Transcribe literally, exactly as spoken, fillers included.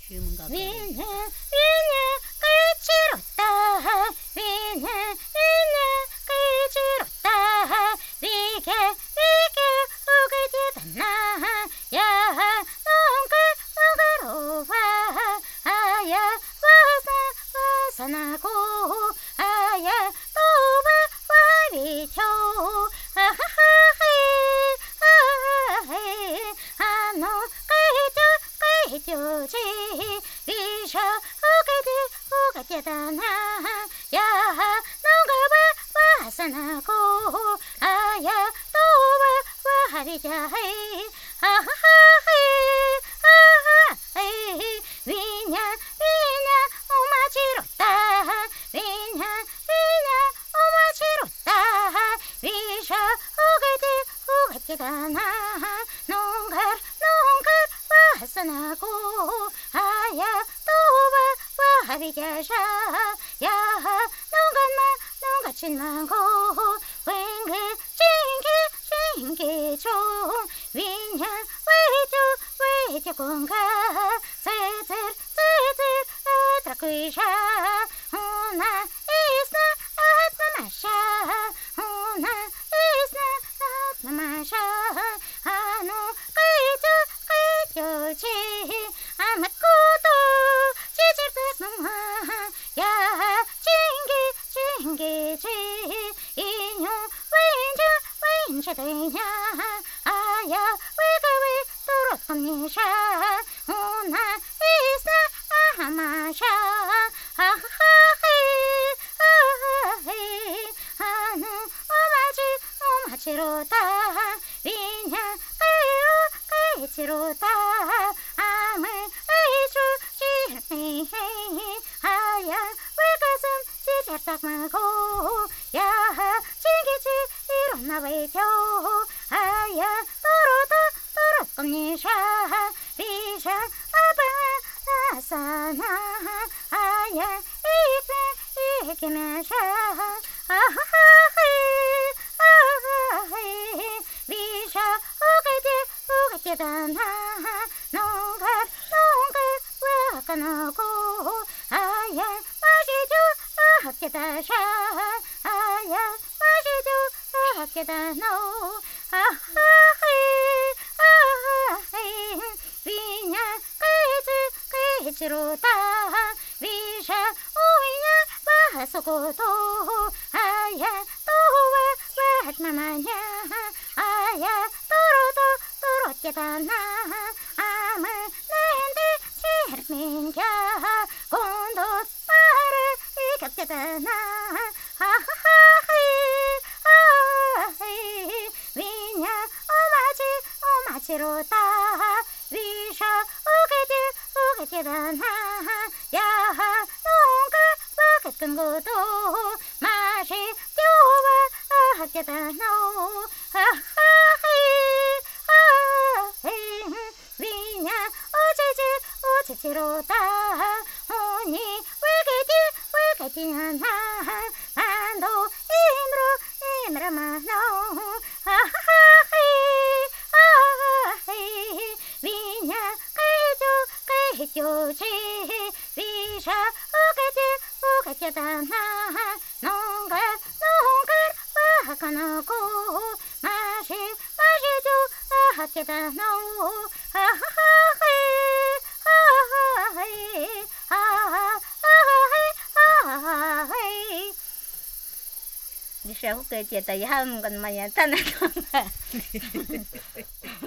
쉬문가 위냐 위냐 끝이로다 위냐 위냐 끝이로다 위게 위게 우그지단나 야 농가 농가로 와 아야 와사 와사나고 아야 또와 와비초 아하하이 아하이 아노 까이죠 까이죠지 위셔 우가디 우가디다나 야 농가 와사나고 아야 또와 와비자이 아하하이 아하이 위냐 위냐 오마지로다 위냐 위냐 오마지로다 위셔 우가디 우가디다나 농가 농가 와사나고 아야 또와 와비자샤 야 농가나 농가 친나고 윙그 징기 징기 좀 위냐 왜죠 왜죠 공가 세들 세들 아트라쿠이샤 오나 이스나 아트마샤 오나 이스나 아트마샤 아노 끄이죠 끄이죠지 아무것도 지질듯 야 징기 징기지 인요 왠지 왠지 되냐 아야 왜가 왜 떨어졌니샤 오나 이스나 아마샤 아하하이 아하이 아누 오마지 오마지로다 위냐 까이로 까이지로다 아무 에이주 지르니 아야 왜가슴 지질딱마고 야 징기지 일어나 왜죠 아야 떨어도 떨어겁니샤 비샤 아바 아사나 아야 이게 이기면샤 아하하이 아하이 비샤 오가디 오가디다나 농가 농가 와가나고 아야 마시죠 아하게다샤 아야 마시죠 아하게다노 아하이 아하이 위냐 끄이지 끄이지로다 위샤 오이냐 와서고도 아야 또와 와마마냐 아야 또로도 또로게다나 아무 낸데 지르민겨 곤도 말을 이겼게다나 아하하이 아하이 위냐 오마지 오마지로다 위셔 우게디 우게디다나 야하 농가 와겠던 것도 맛이 띄워와 하게다노 아하이 아하이 위냐 오지지 오지지로다 오니 왜게디 왜게디나 만도 임으로 임으로마노 아하이 아하이 위냐 까이죠 까이죠지 위샤 우게디 우게디다나 농가 농가 와가나고 마시 마시죠 아하게다노 아하하이 아하하이 아하하이 아하하이 你社会给的也很跟嘛呀，咱那种的。